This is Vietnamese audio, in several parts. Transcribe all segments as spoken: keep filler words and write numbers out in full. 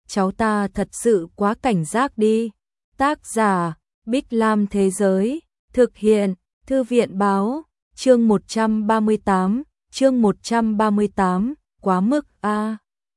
cháu ta thật sự quá cảnh giác đi. Tác giả, Bích Lam Thế Giới, thực hiện, Thư viện Báo, chương một trăm ba mươi tám, chương một trăm ba mươi tám, quá mức a.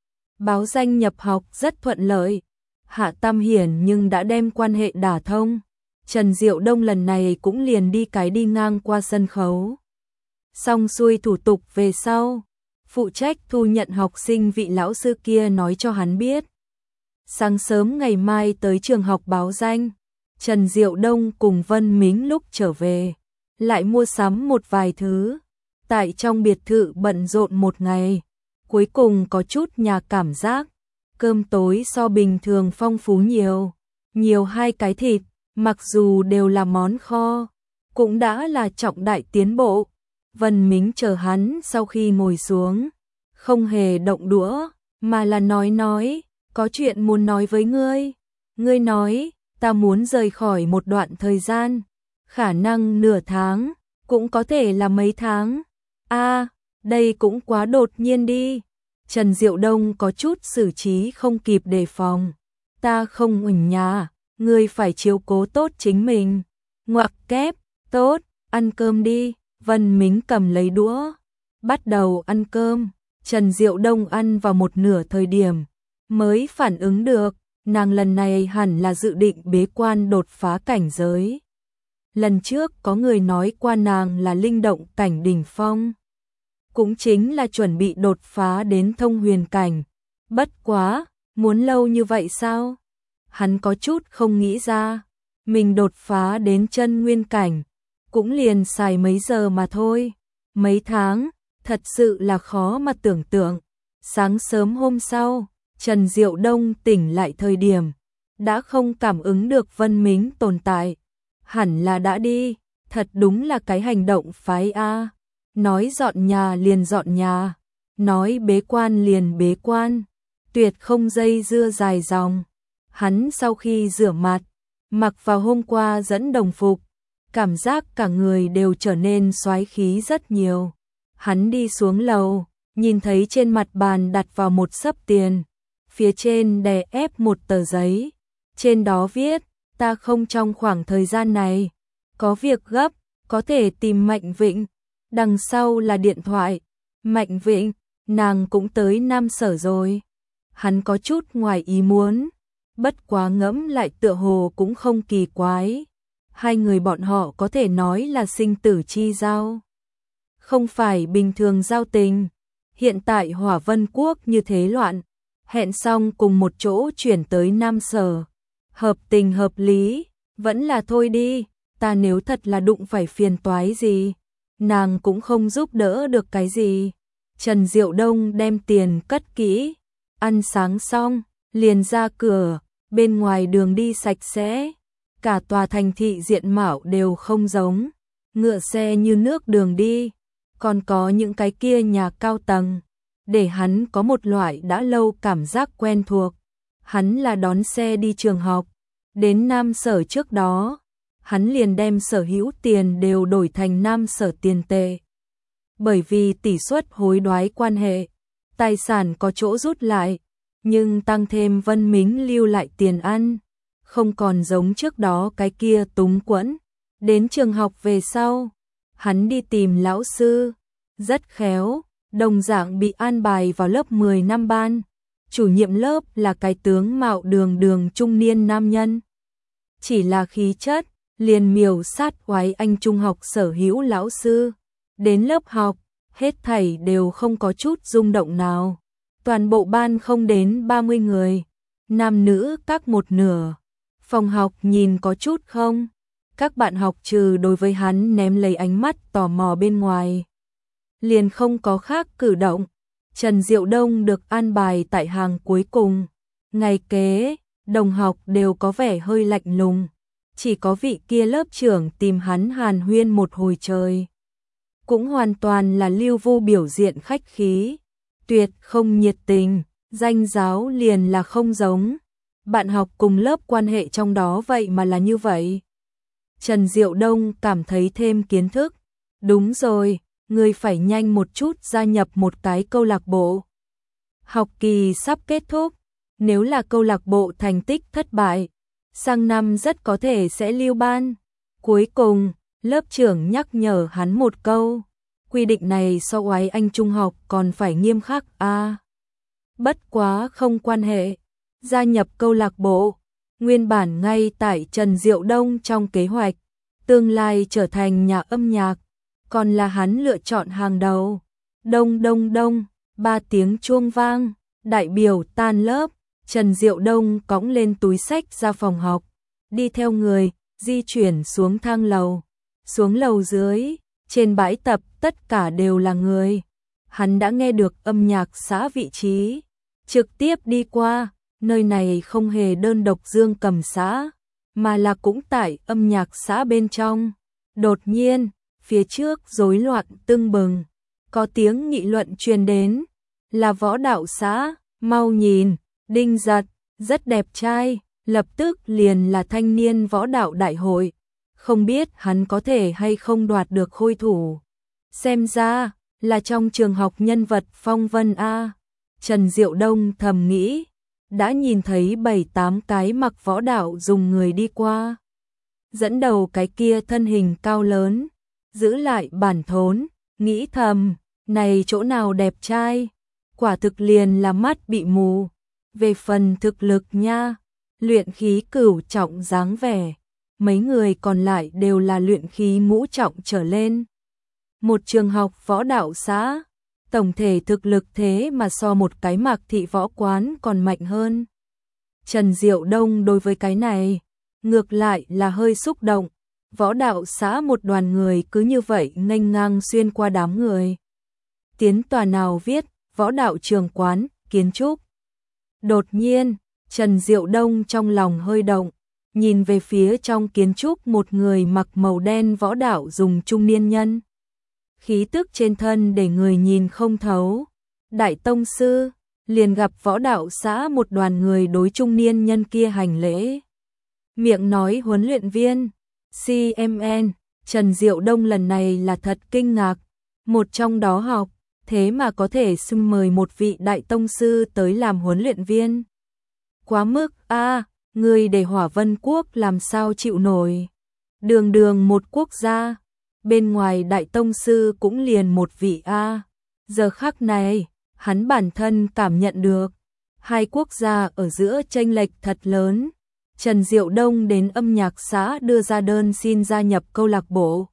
Báo danh nhập học rất thuận lợi, Hạ Tam Hiển nhưng đã đem quan hệ đả thông. Trần Diệu Đông lần này cũng liền đi cái đi ngang qua sân khấu. Xong xuôi thủ tục về sau, phụ trách thu nhận học sinh vị lão sư kia nói cho hắn biết. Sáng sớm ngày mai tới trường học báo danh, Trần Diệu Đông cùng Vân Mính lúc trở về, lại mua sắm một vài thứ. Tại trong biệt thự bận rộn một ngày, cuối cùng có chút nhà cảm giác. Cơm tối so bình thường phong phú nhiều, nhiều hai cái thịt, mặc dù đều là món kho, cũng đã là trọng đại tiến bộ. Vân Mính chờ hắn sau khi ngồi xuống, không hề động đũa, mà là nói nói, có chuyện muốn nói với ngươi. Ngươi nói, ta muốn rời khỏi một đoạn thời gian, khả năng nửa tháng, cũng có thể là mấy tháng. A, đây cũng quá đột nhiên đi. Trần Diệu Đông có chút xử trí không kịp đề phòng. Ta không ở nhà, ngươi phải chiếu cố tốt chính mình. Ngoặc kép, tốt, ăn cơm đi. Vân Mính cầm lấy đũa, bắt đầu ăn cơm. Trần Diệu Đông ăn vào một nửa thời điểm, mới phản ứng được, nàng lần này hẳn là dự định bế quan đột phá cảnh giới. Lần trước có người nói qua nàng là linh động cảnh đỉnh phong, cũng chính là chuẩn bị đột phá đến thông huyền cảnh. Bất quá, muốn lâu như vậy sao? Hắn có chút không nghĩ ra, mình đột phá đến chân nguyên cảnh, cũng liền xài mấy giờ mà thôi. Mấy tháng, thật sự là khó mà tưởng tượng. Sáng sớm hôm sau, Trần Diệu Đông tỉnh lại thời điểm, đã không cảm ứng được Vân Mính tồn tại. Hẳn là đã đi, thật đúng là cái hành động phái a. Nói dọn nhà liền dọn nhà, nói bế quan liền bế quan, tuyệt không dây dưa dài dòng. Hắn sau khi rửa mặt, mặc vào hôm qua dẫn đồng phục, cảm giác cả người đều trở nên soái khí rất nhiều. Hắn đi xuống lầu, nhìn thấy trên mặt bàn đặt vào một xấp tiền, phía trên đè ép một tờ giấy, trên đó viết, ta không trong khoảng thời gian này, có việc gấp, có thể tìm Mạnh Vịnh. Đằng sau là điện thoại. Mạnh Vịnh, nàng cũng tới Nam Sở rồi. Hắn có chút ngoài ý muốn, bất quá ngẫm lại tựa hồ cũng không kỳ quái. Hai người bọn họ có thể nói là sinh tử chi giao, không phải bình thường giao tình. Hiện tại Hỏa Vân Quốc như thế loạn, hẹn xong cùng một chỗ chuyển tới Nam Sở, hợp tình hợp lý. Vẫn là thôi đi, ta nếu thật là đụng phải phiền toái gì, nàng cũng không giúp đỡ được cái gì. Trần Diệu Đông đem tiền cất kỹ, ăn sáng xong, liền ra cửa. Bên ngoài đường đi sạch sẽ, cả tòa thành thị diện mạo đều không giống, ngựa xe như nước đường đi, còn có những cái kia nhà cao tầng, để hắn có một loại đã lâu cảm giác quen thuộc. Hắn là đón xe đi trường học, đến Nam Sở trước đó, hắn liền đem sở hữu tiền đều đổi thành Nam Sở tiền tệ. Bởi vì tỷ suất hối đoái quan hệ, tài sản có chỗ rút lại, nhưng tăng thêm Vân Mính lưu lại tiền ăn, không còn giống trước đó cái kia túng quẫn. Đến trường học về sau, hắn đi tìm lão sư, rất khéo, đồng dạng bị an bài vào lớp mười năm ban. Chủ nhiệm lớp là cái tướng mạo đường đường trung niên nam nhân, chỉ là khí chất liền miểu sát oái anh trung học sở hữu lão sư. Đến lớp học, hết thảy đều không có chút rung động nào. Toàn bộ ban không đến ba mươi người, nam nữ các một nửa. Phòng học nhìn có chút không, các bạn học trừ đối với hắn ném lấy ánh mắt tò mò bên ngoài, liền không có khác cử động. Trần Diệu Đông được an bài tại hàng cuối cùng. Ngày kế, đồng học đều có vẻ hơi lạnh lùng, chỉ có vị kia lớp trưởng tìm hắn hàn huyên một hồi trời, cũng hoàn toàn là lưu vu biểu diện khách khí, tuyệt không nhiệt tình, danh giáo liền là không giống. Bạn học cùng lớp quan hệ trong đó vậy mà là như vậy. Trần Diệu Đông cảm thấy thêm kiến thức. Đúng rồi, ngươi phải nhanh một chút gia nhập một cái câu lạc bộ. Học kỳ sắp kết thúc, nếu là câu lạc bộ thành tích thất bại, sang năm rất có thể sẽ lưu ban. Cuối cùng, lớp trưởng nhắc nhở hắn một câu, quy định này so oái anh trung học còn phải nghiêm khắc a. À, bất quá không quan hệ, gia nhập câu lạc bộ, nguyên bản ngay tại Trần Diệu Đông trong kế hoạch, tương lai trở thành nhà âm nhạc, còn là hắn lựa chọn hàng đầu. Đông đông đông, ba tiếng chuông vang, đại biểu tan lớp, Trần Diệu Đông cõng lên túi sách ra phòng học, đi theo người, di chuyển xuống thang lầu. Xuống lầu dưới, trên bãi tập tất cả đều là người. Hắn đã nghe được âm nhạc xã vị trí, trực tiếp đi qua, nơi này không hề đơn độc Dương Cầm xã, mà là cũng tại âm nhạc xã bên trong. Đột nhiên, phía trước rối loạn tưng bừng, có tiếng nghị luận truyền đến, là võ đạo xã, mau nhìn, Đinh Giật, rất đẹp trai, lập tức liền là thanh niên võ đạo đại hội, không biết hắn có thể hay không đoạt được khôi thủ. Xem ra, là trong trường học nhân vật phong vân A. Trần Diệu Đông thầm nghĩ, đã nhìn thấy bảy tám cái mặc võ đạo dùng người đi qua. Dẫn đầu cái kia thân hình cao lớn, giữ lại bản thốn, nghĩ thầm, này chỗ nào đẹp trai, quả thực liền là mắt bị mù. Về phần thực lực nha, luyện khí cửu trọng dáng vẻ, mấy người còn lại đều là luyện khí ngũ trọng trở lên. Một trường học võ đạo xã, tổng thể thực lực thế mà so một cái Mạc Thị võ quán còn mạnh hơn. Trần Diệu Đông đối với cái này, ngược lại là hơi xúc động, võ đạo xã một đoàn người cứ như vậy nghênh ngang xuyên qua đám người. Tiến tòa nào viết, võ đạo trường quán, kiến trúc. Đột nhiên, Trần Diệu Đông trong lòng hơi động, nhìn về phía trong kiến trúc một người mặc màu đen võ đạo dùng trung niên nhân. Khí tức trên thân để người nhìn không thấu. Đại tông sư, liền gặp võ đạo xã một đoàn người đối trung niên nhân kia hành lễ. Miệng nói huấn luyện viên, xê em en, Trần Diệu Đông lần này là thật kinh ngạc. Một trong đó học, thế mà có thể xưng mời một vị đại tông sư tới làm huấn luyện viên. Quá mức a, à, người để Hỏa Vân Quốc làm sao chịu nổi. Đường đường một quốc gia, bên ngoài đại tông sư cũng liền một vị a. À. Giờ khắc này, hắn bản thân cảm nhận được, hai quốc gia ở giữa chênh lệch thật lớn. Trần Diệu Đông đến âm nhạc xã đưa ra đơn xin gia nhập câu lạc bộ.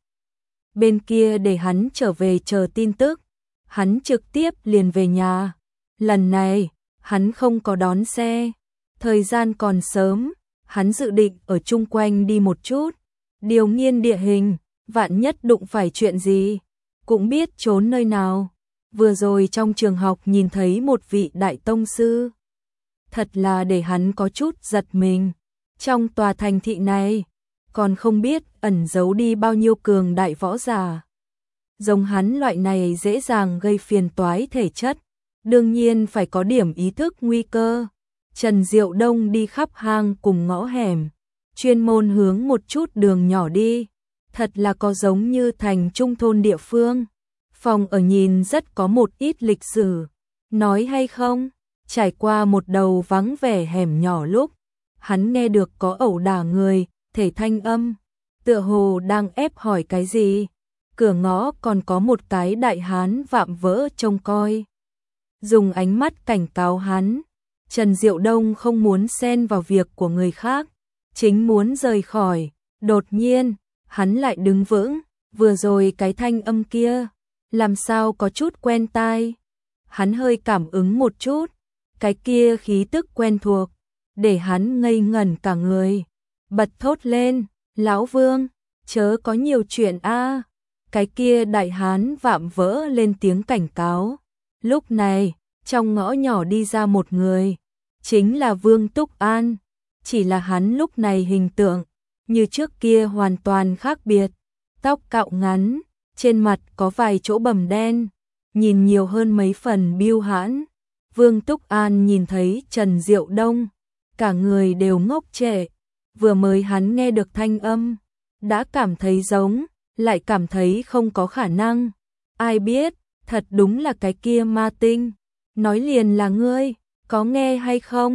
Bên kia để hắn trở về chờ tin tức, hắn trực tiếp liền về nhà. Lần này, hắn không có đón xe, thời gian còn sớm, hắn dự định ở chung quanh đi một chút, điều nghiên địa hình, vạn nhất đụng phải chuyện gì, cũng biết trốn nơi nào. Vừa rồi trong trường học nhìn thấy một vị đại tông sư, thật là để hắn có chút giật mình. Trong tòa thành thị này, còn không biết ẩn giấu đi bao nhiêu cường đại võ giả. Giống hắn loại này dễ dàng gây phiền toái thể chất, đương nhiên phải có điểm ý thức nguy cơ. Trần Diệu Đông đi khắp hang cùng ngõ hẻm, chuyên môn hướng một chút đường nhỏ đi, thật là có giống như thành trung thôn địa phương. Phòng ở nhìn rất có một ít lịch sử, nói hay không, trải qua một đầu vắng vẻ hẻm nhỏ lúc, hắn nghe được có ẩu đả người, thể thanh âm, tựa hồ đang ép hỏi cái gì. Cửa ngõ còn có một cái đại hán vạm vỡ trông coi, dùng ánh mắt cảnh cáo hắn. Trần Diệu Đông không muốn xen vào việc của người khác, chính muốn rời khỏi, đột nhiên, hắn lại đứng vững, vừa rồi cái thanh âm kia, làm sao có chút quen tai. Hắn hơi cảm ứng một chút, cái kia khí tức quen thuộc, để hắn ngây ngẩn cả người, bật thốt lên, lão Vương, chớ có nhiều chuyện a. Cái kia đại hán vạm vỡ lên tiếng cảnh cáo. Lúc này, trong ngõ nhỏ đi ra một người, chính là Vương Túc An, chỉ là hắn lúc này hình tượng, như trước kia hoàn toàn khác biệt, tóc cạo ngắn, trên mặt có vài chỗ bầm đen, nhìn nhiều hơn mấy phần biêu hãn. Vương Túc An nhìn thấy Trần Diệu Đông, cả người đều ngốc trệ, vừa mới hắn nghe được thanh âm, đã cảm thấy giống, lại cảm thấy không có khả năng. Ai biết, thật đúng là cái kia ma tinh, nói liền là ngươi, có nghe hay không?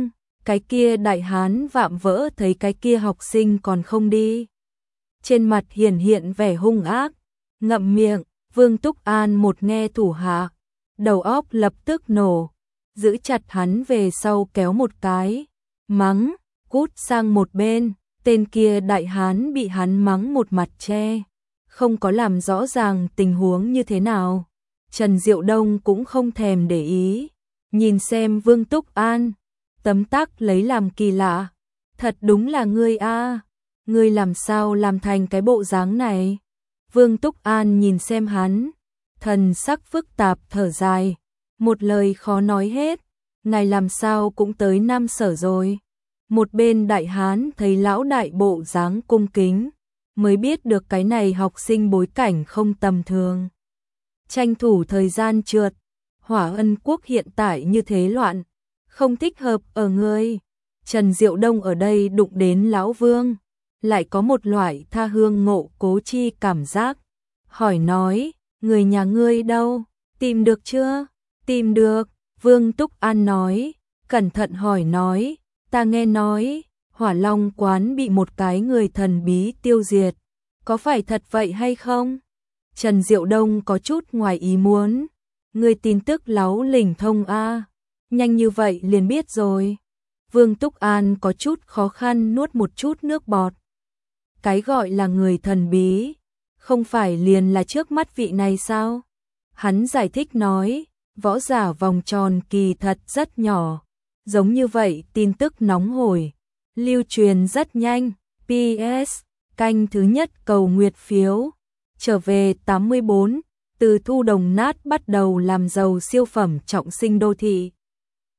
Cái kia đại hán vạm vỡ thấy cái kia học sinh còn không đi. Trên mặt hiển hiện vẻ hung ác, ngậm miệng, Vương Túc An một nghe thủ hạ, đầu óc lập tức nổ, giữ chặt hắn về sau kéo một cái, mắng, cút sang một bên, tên kia đại hán bị hắn mắng một mặt che, không có làm rõ ràng tình huống như thế nào. Trần Diệu Đông cũng không thèm để ý, nhìn xem Vương Túc An, tấm tắc lấy làm kỳ lạ, thật đúng là ngươi a, ngươi làm sao làm thành cái bộ dáng này? Vương Túc An nhìn xem hắn, thần sắc phức tạp thở dài, một lời khó nói hết, ngài làm sao cũng tới Nam Sở rồi. Một bên đại hán thấy lão đại bộ dáng cung kính, mới biết được cái này học sinh bối cảnh không tầm thường. Tranh thủ thời gian trượt, Hỏa Ân Quốc hiện tại như thế loạn, không thích hợp ở ngươi. Trần Diệu Đông ở đây đụng đến lão Vương, lại có một loại tha hương ngộ cố chi cảm giác. Hỏi nói, người nhà ngươi đâu, tìm được chưa? Tìm được, Vương Túc An nói, cẩn thận hỏi nói, ta nghe nói, Hỏa Long quán bị một cái người thần bí tiêu diệt, có phải thật vậy hay không? Trần Diệu Đông có chút ngoài ý muốn, người tin tức láo lỉnh thông a, nhanh như vậy liền biết rồi. Vương Túc An có chút khó khăn nuốt một chút nước bọt. Cái gọi là người thần bí, không phải liền là trước mắt vị này sao? Hắn giải thích nói, võ giả vòng tròn kỳ thật rất nhỏ, giống như vậy tin tức nóng hổi, lưu truyền rất nhanh. pê ét, canh thứ nhất cầu nguyệt phiếu, trở về tám mươi bốn, từ thu đồng nát bắt đầu làm giàu siêu phẩm trọng sinh đô thị.